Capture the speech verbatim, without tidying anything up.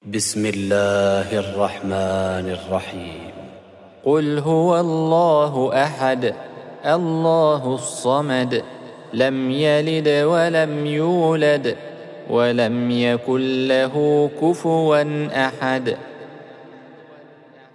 بسم الله الرحمن الرحيم. قل هو الله أحد الله الصمد لم يلد ولم يولد ولم يكن له كفوا أحد.